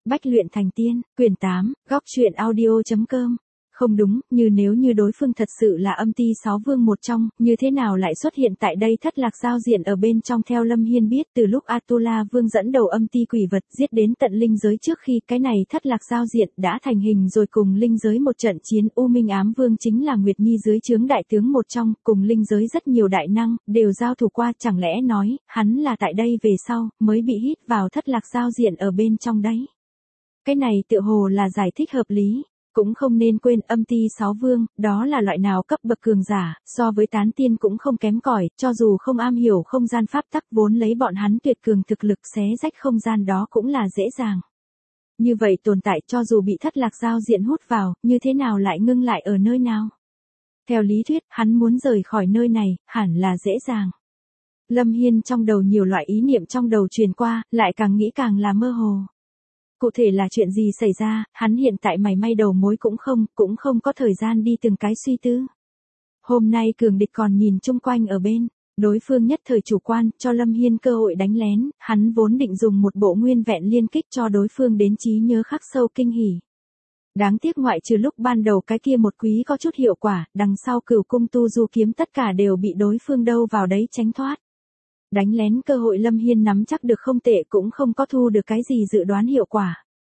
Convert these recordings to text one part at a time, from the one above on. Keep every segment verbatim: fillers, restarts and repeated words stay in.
Bách luyện thành tiên, quyển tám, góc truyện audio.com. Không đúng, như nếu như đối phương thật sự là âm ti sáu vương một trong, như thế nào lại xuất hiện tại đây thất lạc giao diện ở bên trong. Theo Lâm Hiên biết, từ lúc Atula vương dẫn đầu âm ti quỷ vật giết đến tận linh giới trước khi cái này thất lạc giao diện đã thành hình rồi, cùng linh giới một trận chiến. U Minh Ám Vương chính là Nguyệt Nhi dưới trướng đại tướng một trong, cùng linh giới rất nhiều đại năng đều giao thủ qua, chẳng lẽ nói hắn là tại đây về sau mới bị hít vào thất lạc giao diện ở bên trong đấy. Cái này tựa hồ là giải thích hợp lý. Cũng không nên quên âm ti sáu vương, đó là loại nào cấp bậc cường giả, so với tán tiên cũng không kém cỏi, cho dù không am hiểu không gian pháp tắc vốn lấy bọn hắn tuyệt cường thực lực xé rách không gian đó cũng là dễ dàng. Như vậy tồn tại cho dù bị thất lạc giao diện hút vào, như thế nào lại ngưng lại ở nơi nào? Theo lý thuyết, hắn muốn rời khỏi nơi này, hẳn là dễ dàng. Lâm Hiên trong đầu nhiều loại ý niệm trong đầu truyền qua, lại càng nghĩ càng là mơ hồ. Cụ thể là chuyện gì xảy ra, hắn hiện tại mảy may đầu mối cũng không, cũng không có thời gian đi từng cái suy tư. Hôm nay cường địch còn nhìn chung quanh ở bên, đối phương nhất thời chủ quan, cho Lâm Hiên cơ hội đánh lén, hắn vốn định dùng một bộ nguyên vẹn liên kích cho đối phương đến trí nhớ khắc sâu kinh hỉ. Đáng tiếc ngoại trừ lúc ban đầu cái kia một quý có chút hiệu quả, đằng sau Cửu Cung Tu Du kiếm tất cả đều bị đối phương đâu vào đấy tránh thoát. Đánh lén cơ hội Lâm Hiên nắm chắc được không tệ, cũng không có thu được cái gì dự đoán hiệu quả.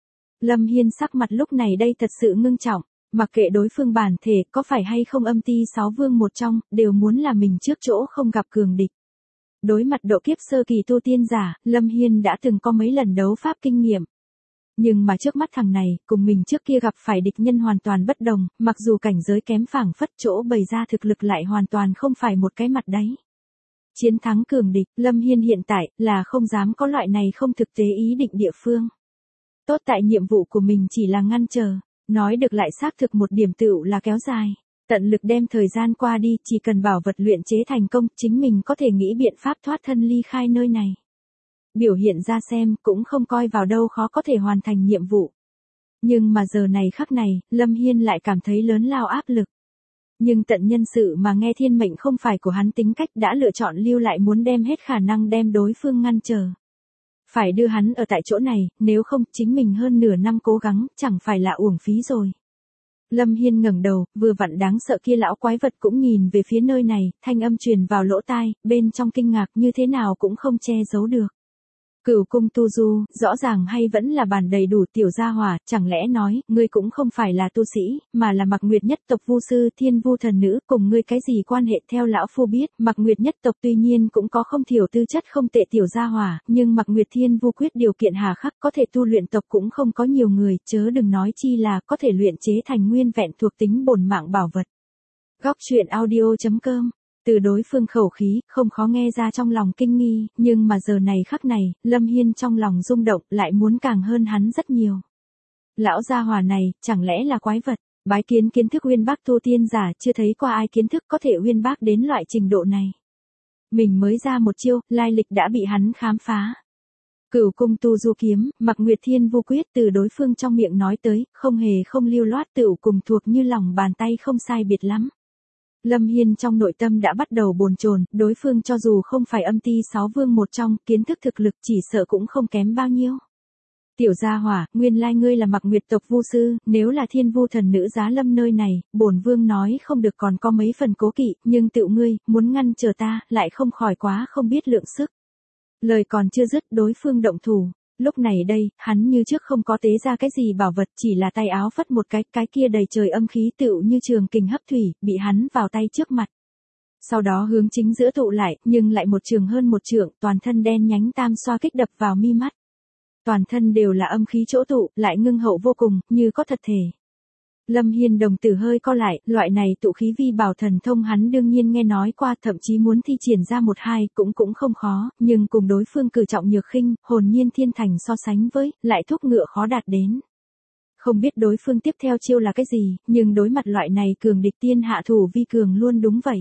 Lâm Hiên sắc mặt lúc này đây thật sự ngưng trọng, mặc kệ đối phương bản thể có phải hay không âm ti sáu vương một trong, đều muốn là mình trước chỗ không gặp cường địch. Đối mặt độ kiếp sơ kỳ tu tiên giả, Lâm Hiên đã từng có mấy lần đấu pháp kinh nghiệm. Nhưng mà trước mắt thằng này, cùng mình trước kia gặp phải địch nhân hoàn toàn bất đồng, mặc dù cảnh giới kém phảng phất, chỗ bày ra thực lực lại hoàn toàn không phải một cái mặt đấy. Chiến thắng cường địch, Lâm Hiên hiện tại là không dám có loại này không thực tế ý định địa phương. Tốt tại nhiệm vụ của mình chỉ là ngăn chờ, nói được lại xác thực một điểm tựu là kéo dài. Tận lực đem thời gian qua đi, chỉ cần bảo vật luyện chế thành công, chính mình có thể nghĩ biện pháp thoát thân ly khai nơi này. Biểu hiện ra xem, cũng không coi vào đâu khó có thể hoàn thành nhiệm vụ. Nhưng mà giờ này khắc này, Lâm Hiên lại cảm thấy lớn lao áp lực. Nhưng tận nhân sự mà nghe thiên mệnh không phải của hắn tính cách, đã lựa chọn lưu lại, muốn đem hết khả năng đem đối phương ngăn trở. Phải đưa hắn ở tại chỗ này, nếu không chính mình hơn nửa năm cố gắng, chẳng phải là uổng phí rồi. Lâm Hiên ngẩng đầu, vừa vặn đáng sợ kia lão quái vật cũng nhìn về phía nơi này, thanh âm truyền vào lỗ tai, bên trong kinh ngạc như thế nào cũng không che giấu được. Cửu Cung Tu Du, rõ ràng hay vẫn là bản đầy đủ tiểu gia hỏa, chẳng lẽ nói, ngươi cũng không phải là tu sĩ, mà là Mạc Nguyệt nhất tộc vu sư, thiên vu thần nữ, cùng ngươi cái gì quan hệ? Theo lão phu biết, Mạc Nguyệt nhất tộc tuy nhiên cũng có không thiểu tư chất không tệ tiểu gia hỏa, nhưng Mạc Nguyệt thiên vu quyết điều kiện hà khắc, có thể tu luyện tộc cũng không có nhiều người, chớ đừng nói chi là có thể luyện chế thành nguyên vẹn thuộc tính bổn mạng bảo vật. Góc truyện audio.com. Từ đối phương khẩu khí, không khó nghe ra trong lòng kinh nghi, nhưng mà giờ này khắc này, Lâm Hiên trong lòng rung động, lại muốn càng hơn hắn rất nhiều. Lão gia hỏa này, chẳng lẽ là quái vật? Bái kiến kiến thức uyên bác tu tiên giả, chưa thấy qua ai kiến thức có thể uyên bác đến loại trình độ này. Mình mới ra một chiêu, lai lịch đã bị hắn khám phá. Cửu Cung Tu Du kiếm, Mạc Nguyệt thiên vu quyết, từ đối phương trong miệng nói tới, không hề không lưu loát, tựu cùng thuộc như lòng bàn tay, không sai biệt lắm. Lâm Hiên trong nội tâm đã bắt đầu bồn chồn, đối phương cho dù không phải âm ti sáu vương một trong, kiến thức thực lực chỉ sợ cũng không kém bao nhiêu. Tiểu gia hỏa, nguyên lai ngươi là Mạc Nguyệt tộc vu sư, nếu là thiên vu thần nữ giá lâm nơi này, bổn vương nói không được còn có mấy phần cố kỵ, nhưng tựu ngươi, muốn ngăn trở ta, lại không khỏi quá không biết lượng sức. Lời còn chưa dứt, đối phương động thủ. Lúc này đây, hắn như trước không có tế ra cái gì bảo vật, chỉ là tay áo phất một cái, cái kia đầy trời âm khí tựu như trường kình hấp thủy, bị hắn vào tay trước mặt. Sau đó hướng chính giữa tụ lại, nhưng lại một trường hơn một trượng, toàn thân đen nhánh tam xoa kích đập vào mi mắt. Toàn thân đều là âm khí chỗ tụ, lại ngưng hậu vô cùng, như có thật thể. Lâm Hiên đồng tử hơi co lại, loại này tụ khí vi bảo thần thông hắn đương nhiên nghe nói qua, thậm chí muốn thi triển ra một hai cũng cũng không khó, nhưng cùng đối phương cử trọng nhược khinh, hồn nhiên thiên thành so sánh với, lại thúc ngựa khó đạt đến. Không biết đối phương tiếp theo chiêu là cái gì, nhưng đối mặt loại này cường địch tiên hạ thủ vi cường luôn đúng vậy.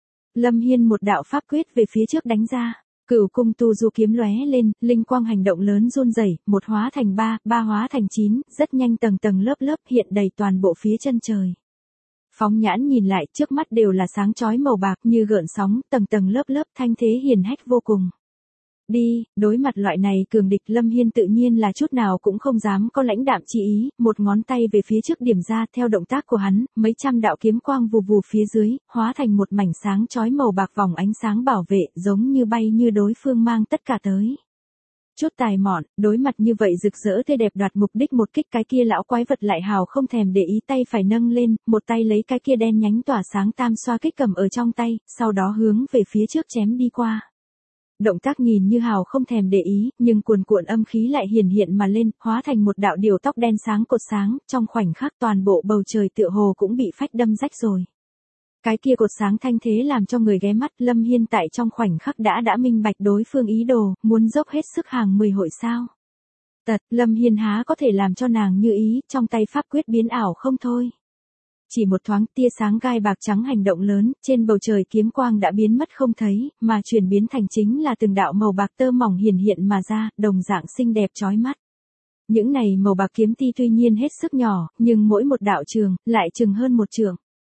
Lâm Hiên một đạo pháp quyết về phía trước đánh ra. Cửu Cung Tu Du kiếm lóe lên, linh quang hành động lớn run rẩy, một hóa thành ba, ba hóa thành chín, rất nhanh tầng tầng lớp lớp hiện đầy toàn bộ phía chân trời. Phóng nhãn nhìn lại, trước mắt đều là sáng chói màu bạc như gợn sóng, tầng tầng lớp lớp thanh thế hiền hách vô cùng. Đi, đối mặt loại này cường địch Lâm Hiên tự nhiên là chút nào cũng không dám có lãnh đạm chi ý, một ngón tay về phía trước điểm ra theo động tác của hắn, mấy trăm đạo kiếm quang vù vù phía dưới, hóa thành một mảnh sáng chói màu bạc vòng ánh sáng bảo vệ, giống như bay như đối phương mang tất cả tới. Chút tài mọn, đối mặt như vậy rực rỡ tươi đẹp đoạt mục đích một kích cái kia lão quái vật lại hào không thèm để ý tay phải nâng lên, một tay lấy cái kia đen nhánh tỏa sáng tam xoa kích cầm ở trong tay, sau đó hướng về phía trước chém đi qua. Động tác nhìn như hào không thèm để ý, nhưng cuồn cuộn âm khí lại hiển hiện mà lên, hóa thành một đạo điều tóc đen sáng cột sáng, trong khoảnh khắc toàn bộ bầu trời tựa hồ cũng bị phách đâm rách rồi. Cái kia cột sáng thanh thế làm cho người ghé mắt, Lâm Hiên tại trong khoảnh khắc đã đã minh bạch đối phương ý đồ, muốn dốc hết sức hàng mười hội sao. Tật, Lâm Hiên há có thể làm cho nàng như ý, trong tay pháp quyết biến ảo không thôi. Chỉ một thoáng tia sáng gai bạc trắng hành động lớn, trên bầu trời kiếm quang đã biến mất không thấy, mà chuyển biến thành chính là từng đạo màu bạc tơ mỏng hiển hiện mà ra, đồng dạng xinh đẹp chói mắt. Những này màu bạc kiếm ti tuy nhiên hết sức nhỏ, nhưng mỗi một đạo trường, lại chừng hơn một trường.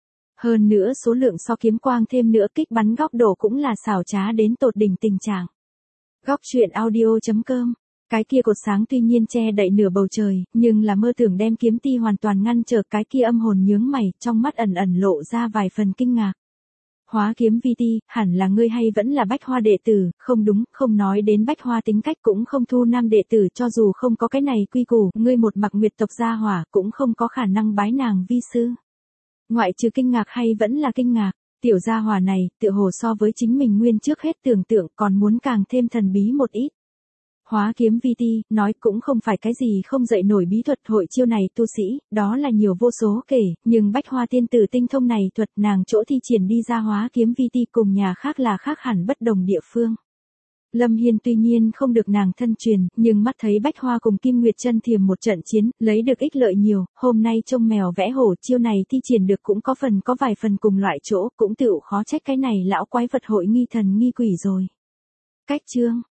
Hơn nữa số lượng so kiếm quang thêm nữa kích bắn góc độ cũng là xảo trá đến tột đỉnh tình trạng. Góc truyện audio chấm com. Cái kia cột sáng tuy nhiên che đậy nửa bầu trời, nhưng là mơ tưởng đem kiếm ti hoàn toàn ngăn trở, cái kia âm hồn nhướng mày, trong mắt ẩn ẩn lộ ra vài phần kinh ngạc. Hóa kiếm vi ti, hẳn là ngươi hay vẫn là Bách Hoa đệ tử, không đúng, không nói đến Bách Hoa tính cách cũng không thu nam đệ tử, cho dù không có cái này quy củ, ngươi một mặc nguyệt tộc gia hỏa cũng không có khả năng bái nàng vi sư. Ngoại trừ kinh ngạc hay vẫn là kinh ngạc, tiểu gia hỏa này, tựa hồ so với chính mình nguyên trước hết tưởng tượng còn muốn càng thêm thần bí một ít. Hóa kiếm vi ti, nói cũng không phải cái gì không dậy nổi bí thuật hội chiêu này tu sĩ, đó là nhiều vô số kể, nhưng Bách Hoa tiên tử tinh thông này thuật nàng chỗ thi triển đi ra hóa kiếm vi ti cùng nhà khác là khác hẳn bất đồng địa phương. Lâm Hiên tuy nhiên không được nàng thân truyền, nhưng mắt thấy Bách Hoa cùng Kim Nguyệt Chân Thiềm một trận chiến, lấy được ích lợi nhiều, hôm nay trông mèo vẽ hổ chiêu này thi triển được cũng có phần có vài phần cùng loại chỗ, cũng tựu khó trách cái này lão quái vật hội nghi thần nghi quỷ rồi. Cách chương